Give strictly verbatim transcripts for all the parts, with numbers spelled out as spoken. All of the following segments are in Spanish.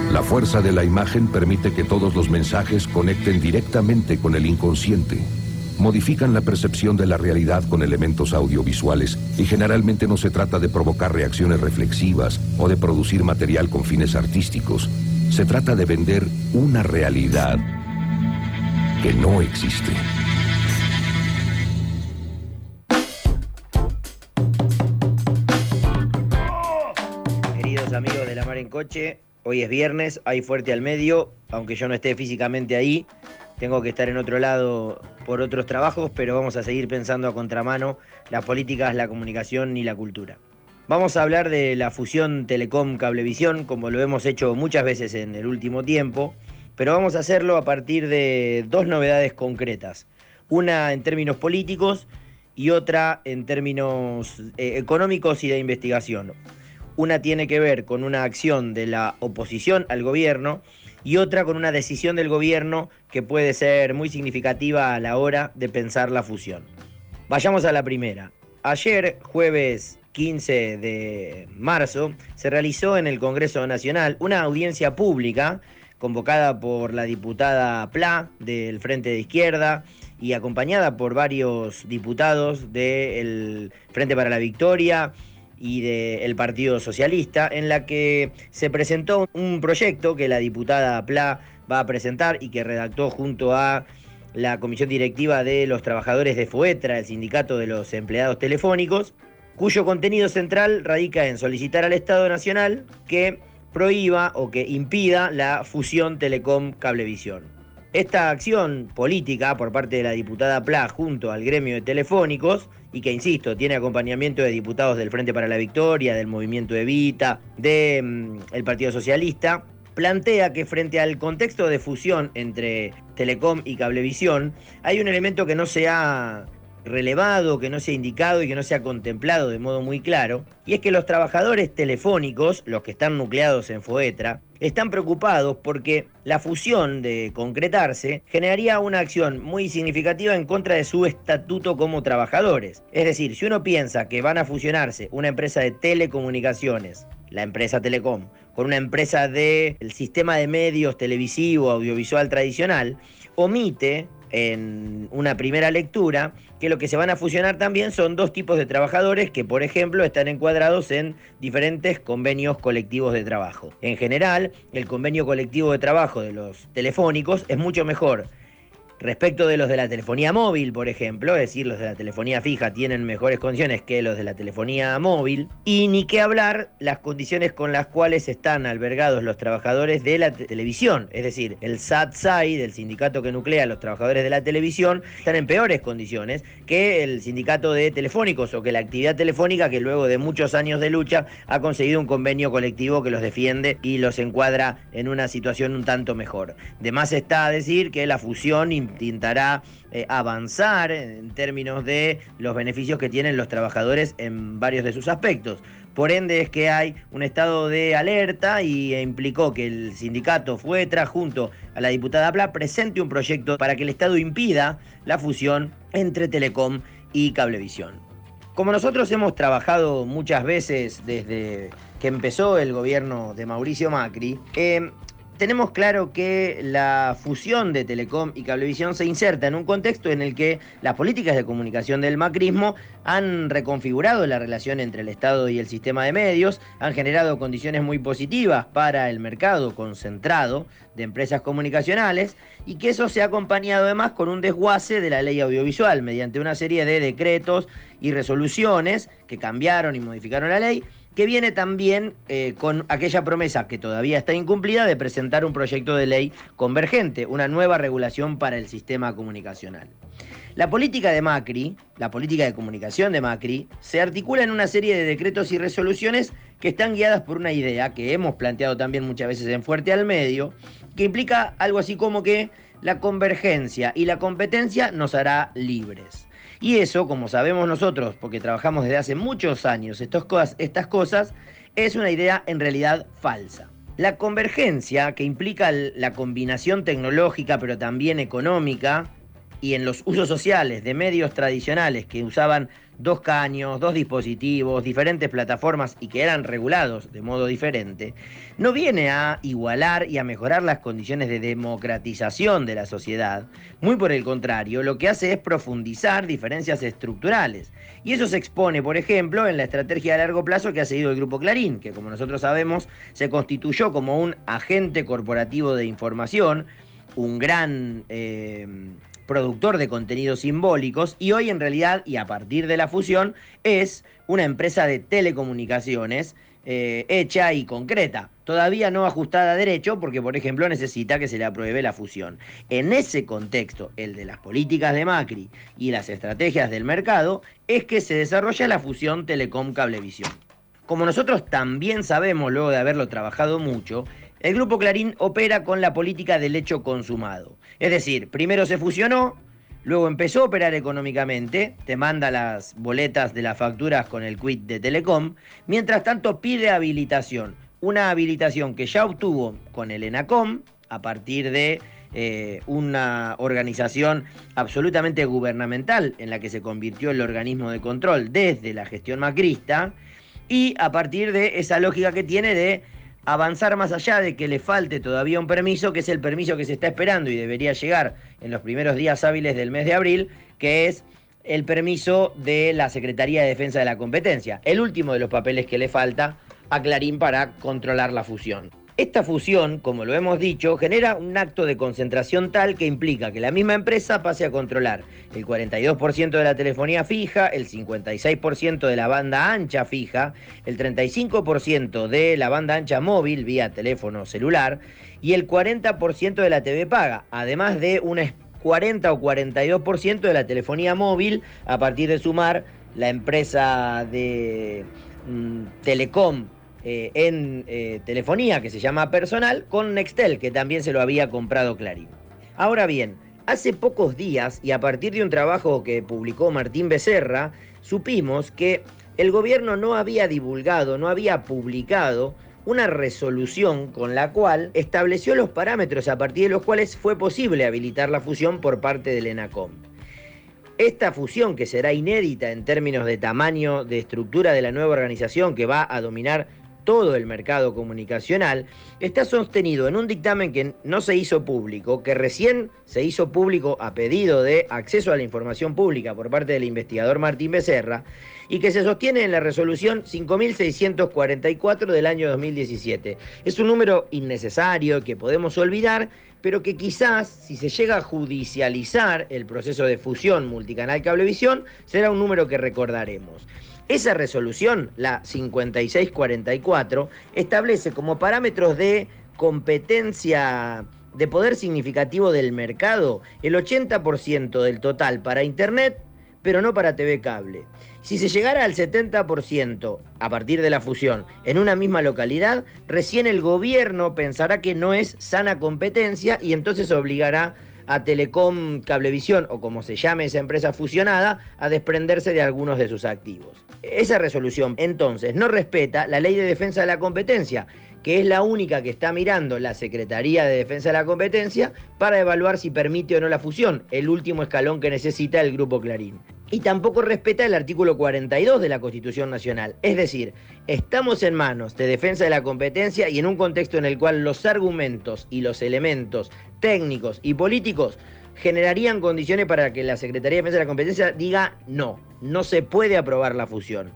La fuerza de la imagen permite que todos los mensajes conecten directamente con el inconsciente. Modifican la percepción de la realidad con elementos audiovisuales y generalmente no se trata de provocar reacciones reflexivas o de producir material con fines artísticos. Se trata de vender una realidad que no existe. Queridos amigos de La Mar en Coche, hoy es viernes, hay Fuerte al Medio, aunque yo no esté físicamente ahí, tengo que estar en otro lado por otros trabajos, pero vamos a seguir pensando a contramano las políticas, la comunicación y la cultura. Vamos a hablar de la fusión Telecom-Cablevisión, como lo hemos hecho muchas veces en el último tiempo, pero vamos a hacerlo a partir de dos novedades concretas. Una en términos políticos y otra en términos eh, económicos y de investigación. Una tiene que ver con una acción de la oposición al gobierno y otra con una decisión del gobierno que puede ser muy significativa a la hora de pensar la fusión. Vayamos a la primera. Ayer, jueves quince de marzo, se realizó en el Congreso Nacional una audiencia pública convocada por la diputada Plá del Frente de Izquierda y acompañada por varios diputados del Frente para la Victoria y del Partido Socialista, en la que se presentó un proyecto que la diputada Plá va a presentar y que redactó junto a la Comisión Directiva de los Trabajadores de FOETRA, el Sindicato de los Empleados Telefónicos, cuyo contenido central radica en solicitar al Estado Nacional que prohíba o que impida la fusión Telecom-Cablevisión. Esta acción política por parte de la diputada Plá junto al gremio de telefónicos, y que, insisto, tiene acompañamiento de diputados del Frente para la Victoria, del Movimiento Evita, del mm, Partido Socialista, plantea que frente al contexto de fusión entre Telecom y Cablevisión, hay un elemento que no se ha relevado, que no se ha indicado y que no se ha contemplado de modo muy claro, y es que los trabajadores telefónicos, los que están nucleados en FOETRA, están preocupados porque la fusión, de concretarse, generaría una acción muy significativa en contra de su estatuto como trabajadores. Es decir, si uno piensa que van a fusionarse una empresa de telecomunicaciones, la empresa Telecom, con una empresa del sistema de medios televisivo, audiovisual tradicional, omite en una primera lectura que lo que se van a fusionar también son dos tipos de trabajadores que, por ejemplo, están encuadrados en diferentes convenios colectivos de trabajo. En general, el convenio colectivo de trabajo de los telefónicos es mucho mejor respecto de los de la telefonía móvil, por ejemplo, es decir, los de la telefonía fija tienen mejores condiciones que los de la telefonía móvil, y ni qué hablar las condiciones con las cuales están albergados los trabajadores de la te- televisión, es decir, el SATSAI, del sindicato que nuclea a los trabajadores de la televisión, están en peores condiciones que el sindicato de telefónicos o que la actividad telefónica, que luego de muchos años de lucha ha conseguido un convenio colectivo que los defiende y los encuadra en una situación un tanto mejor. De más está decir que la fusión intentará eh, avanzar en términos de los beneficios que tienen los trabajadores en varios de sus aspectos. Por ende es que hay un estado de alerta y eh, implicó que el sindicato FOETRA junto a la diputada Plá presente un proyecto para que el Estado impida la fusión entre Telecom y Cablevisión. Como nosotros hemos trabajado muchas veces desde que empezó el gobierno de Mauricio Macri, eh, tenemos claro que la fusión de Telecom y Cablevisión se inserta en un contexto en el que las políticas de comunicación del macrismo han reconfigurado la relación entre el Estado y el sistema de medios, han generado condiciones muy positivas para el mercado concentrado de empresas comunicacionales, y que eso se ha acompañado además con un desguace de la ley audiovisual mediante una serie de decretos y resoluciones que cambiaron y modificaron la ley, que viene también eh, con aquella promesa que todavía está incumplida de presentar un proyecto de ley convergente, una nueva regulación para el sistema comunicacional. La política de Macri, la política de comunicación de Macri, se articula en una serie de decretos y resoluciones que están guiadas por una idea que hemos planteado también muchas veces en Fuerte al Medio, que implica algo así como que la convergencia y la competencia nos hará libres. Y eso, como sabemos nosotros, porque trabajamos desde hace muchos años estas cosas, estas cosas, es una idea en realidad falsa. La convergencia, que implica la combinación tecnológica pero también económica, y en los usos sociales de medios tradicionales que usaban dos caños, dos dispositivos, diferentes plataformas y que eran regulados de modo diferente, no viene a igualar y a mejorar las condiciones de democratización de la sociedad. Muy por el contrario, lo que hace es profundizar diferencias estructurales. Y eso se expone, por ejemplo, en la estrategia a largo plazo que ha seguido el Grupo Clarín, que como nosotros sabemos se constituyó como un agente corporativo de información, un gran eh, productor de contenidos simbólicos, y hoy en realidad, y a partir de la fusión, es una empresa de telecomunicaciones eh, hecha y concreta, todavía no ajustada a derecho porque, por ejemplo, necesita que se le apruebe la fusión. En ese contexto, el de las políticas de Macri y las estrategias del mercado, es que se desarrolla la fusión Telecom-Cablevisión. Como nosotros también sabemos, luego de haberlo trabajado mucho, el Grupo Clarín opera con la política del hecho consumado. Es decir, primero se fusionó, luego empezó a operar económicamente, te manda las boletas de las facturas con el quit de Telecom, mientras tanto pide habilitación, una habilitación que ya obtuvo con el ENACOM, a partir de eh, una organización absolutamente gubernamental en la que se convirtió el organismo de control desde la gestión macrista, y a partir de esa lógica que tiene de avanzar más allá de que le falte todavía un permiso, que es el permiso que se está esperando y debería llegar en los primeros días hábiles del mes de abril, que es el permiso de la Secretaría de Defensa de la Competencia, el último de los papeles que le falta a Clarín para controlar la fusión. Esta fusión, como lo hemos dicho, genera un acto de concentración tal que implica que la misma empresa pase a controlar el cuarenta y dos por ciento de la telefonía fija, el cincuenta y seis por ciento de la banda ancha fija, el treinta y cinco por ciento de la banda ancha móvil vía teléfono celular y el cuarenta por ciento de la T V paga, además de un cuarenta o cuarenta y dos por ciento de la telefonía móvil a partir de sumar la empresa de mmm, Telecom Eh, en eh, telefonía que se llama Personal con Nextel, que también se lo había comprado Clarín. Ahora bien, hace pocos días y a partir de un trabajo que publicó Martín Becerra, supimos que el gobierno no había divulgado, no había publicado una resolución con la cual estableció los parámetros a partir de los cuales fue posible habilitar la fusión por parte del ENACOM. Esta fusión, que será inédita en términos de tamaño, de estructura de la nueva organización que va a dominar todo el mercado comunicacional, está sostenido en un dictamen que no se hizo público, que recién se hizo público a pedido de acceso a la información pública por parte del investigador Martín Becerra, y que se sostiene en la resolución cinco mil seiscientos cuarenta y cuatro del año dos mil diecisiete. Es un número innecesario que podemos olvidar, pero que quizás, si se llega a judicializar el proceso de fusión multicanal Cablevisión, será un número que recordaremos. Esa resolución, la cincuenta y seis cuarenta y cuatro, establece como parámetros de competencia de poder significativo del mercado el ochenta por ciento del total para Internet, pero no para T V cable. Si se llegara al setenta por ciento a partir de la fusión en una misma localidad, recién el gobierno pensará que no es sana competencia y entonces obligará a Telecom Cablevisión, o como se llame esa empresa fusionada, a desprenderse de algunos de sus activos. Esa resolución, entonces, no respeta la Ley de Defensa de la Competencia, que es la única que está mirando la Secretaría de Defensa de la Competencia para evaluar si permite o no la fusión, el último escalón que necesita el Grupo Clarín. Y tampoco respeta el artículo cuarenta y dos de la Constitución Nacional. Es decir, estamos en manos de Defensa de la Competencia y en un contexto en el cual los argumentos y los elementos técnicos y políticos generarían condiciones para que la Secretaría de Defensa de la Competencia diga no, no se puede aprobar la fusión.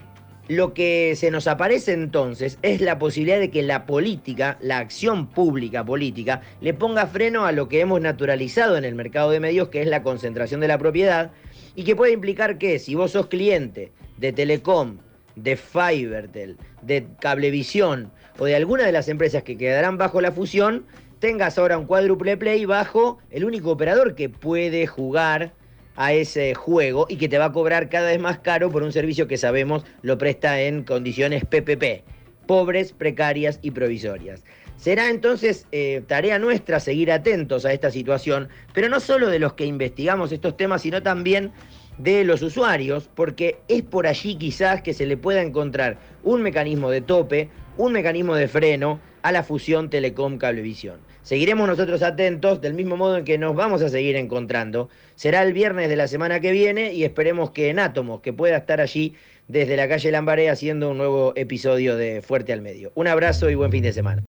Lo que se nos aparece entonces es la posibilidad de que la política, la acción pública política, le ponga freno a lo que hemos naturalizado en el mercado de medios, que es la concentración de la propiedad, y que puede implicar que si vos sos cliente de Telecom, de Fibertel, de Cablevisión o de alguna de las empresas que quedarán bajo la fusión, tengas ahora un cuádruple play bajo el único operador que puede jugar a ese juego y que te va a cobrar cada vez más caro por un servicio que sabemos lo presta en condiciones P P P, pobres, precarias y provisorias. Será entonces eh, tarea nuestra seguir atentos a esta situación, pero no solo de los que investigamos estos temas, sino también de los usuarios, porque es por allí quizás que se le pueda encontrar un mecanismo de tope, un mecanismo de freno a la fusión Telecom Cablevisión. Seguiremos nosotros atentos, del mismo modo en que nos vamos a seguir encontrando. Será el viernes de la semana que viene y esperemos que en Átomos, que pueda estar allí desde la calle Lambaré haciendo un nuevo episodio de Fuerte al Medio. Un abrazo y buen fin de semana.